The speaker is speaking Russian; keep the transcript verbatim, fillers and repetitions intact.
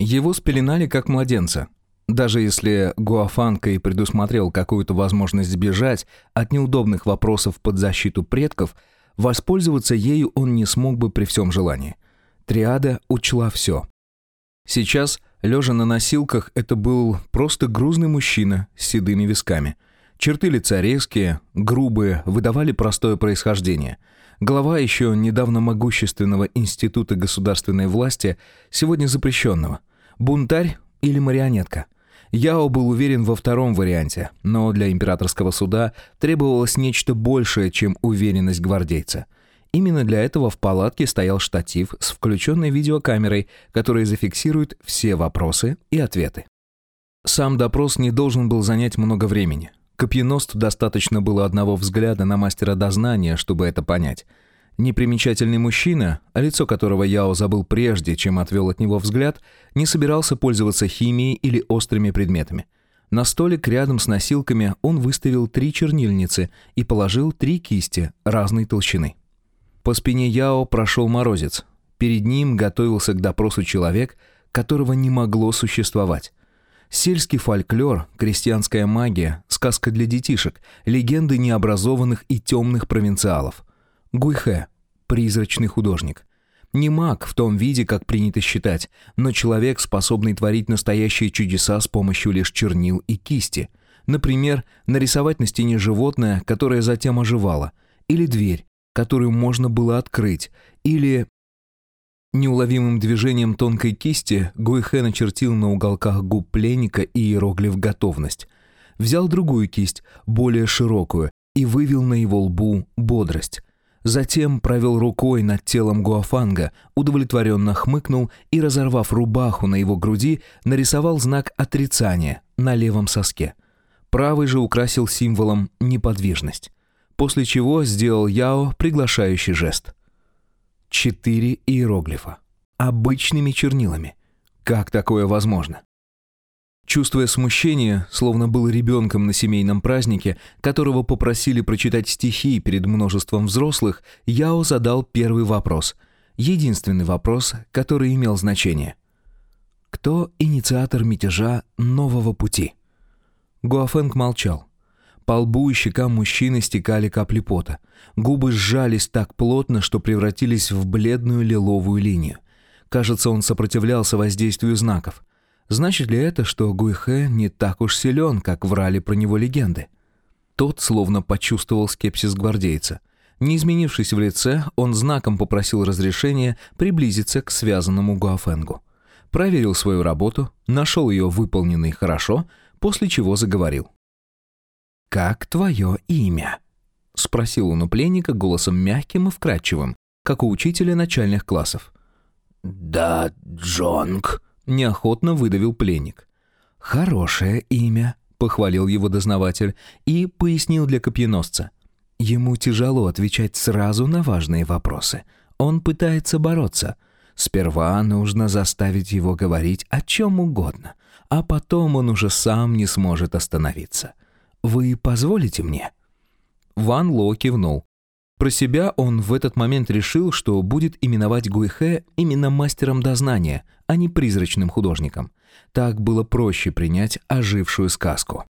Его спеленали как младенца. Даже если Гуафанка и предусмотрел какую-то возможность сбежать от неудобных вопросов под защиту предков, воспользоваться ею он не смог бы при всем желании. Триада учла все. Сейчас, лежа на носилках, это был просто грузный мужчина с седыми висками. Черты лица резкие, грубые, выдавали простое происхождение. Глава еще недавно могущественного института государственной власти, сегодня запрещенного. Бунтарь или марионетка? Яо был уверен во втором варианте, но для императорского суда требовалось нечто большее, чем уверенность гвардейца. Именно для этого в палатке стоял штатив с включенной видеокамерой, которая зафиксирует все вопросы и ответы. Сам допрос не должен был занять много времени. Копьеносцу достаточно было одного взгляда на мастера дознания, чтобы это понять. Непримечательный мужчина, лицо которого Яо забыл прежде, чем отвел от него взгляд, не собирался пользоваться химией или острыми предметами. На столик рядом с носилками он выставил три чернильницы и положил три кисти разной толщины. По спине Яо прошел морозец. Перед ним готовился к допросу человек, которого не могло существовать. Сельский фольклор, крестьянская магия, сказка для детишек, легенды необразованных и темных провинциалов. Гуйхэ – призрачный художник. Не маг в том виде, как принято считать, но человек, способный творить настоящие чудеса с помощью лишь чернил и кисти. Например, нарисовать на стене животное, которое затем оживало, или дверь, которую можно было открыть, или... Неуловимым движением тонкой кисти Гуйхэ начертил на уголках губ пленника иероглиф «Готовность». Взял другую кисть, более широкую, и вывел на его лбу бодрость. Затем провел рукой над телом Гуафанга, удовлетворенно хмыкнул и, разорвав рубаху на его груди, нарисовал знак отрицания на левом соске. Правый же украсил символом «неподвижность», после чего сделал Яо приглашающий жест. Четыре иероглифа. Обычными чернилами. Как такое возможно? Чувствуя смущение, словно был ребенком на семейном празднике, которого попросили прочитать стихи перед множеством взрослых, Яо задал первый вопрос. Единственный вопрос, который имел значение. Кто инициатор мятежа нового пути? Гуафэнг молчал. По лбу и щекам мужчины стекали капли пота. Губы сжались так плотно, что превратились в бледную лиловую линию. Кажется, он сопротивлялся воздействию знаков. Значит ли это, что Гуйхэ не так уж силен, как врали про него легенды? Тот словно почувствовал скепсис гвардейца. Не изменившись в лице, он знаком попросил разрешения приблизиться к связанному Гуафэнгу. Проверил свою работу, нашел ее выполненной хорошо, после чего заговорил. «Как твое имя?» — спросил он у пленника голосом мягким и вкрадчивым, как у учителя начальных классов. «Да, Джонг», — неохотно выдавил пленник. «Хорошее имя», — похвалил его дознаватель и пояснил для копьеносца. Ему тяжело отвечать сразу на важные вопросы. Он пытается бороться. Сперва нужно заставить его говорить о чем угодно, а потом он уже сам не сможет остановиться. «Вы позволите мне?» Ван Ло кивнул. Про себя он в этот момент решил, что будет именовать Гуйхэ именно мастером дознания, а не призрачным художником. Так было проще принять ожившую сказку.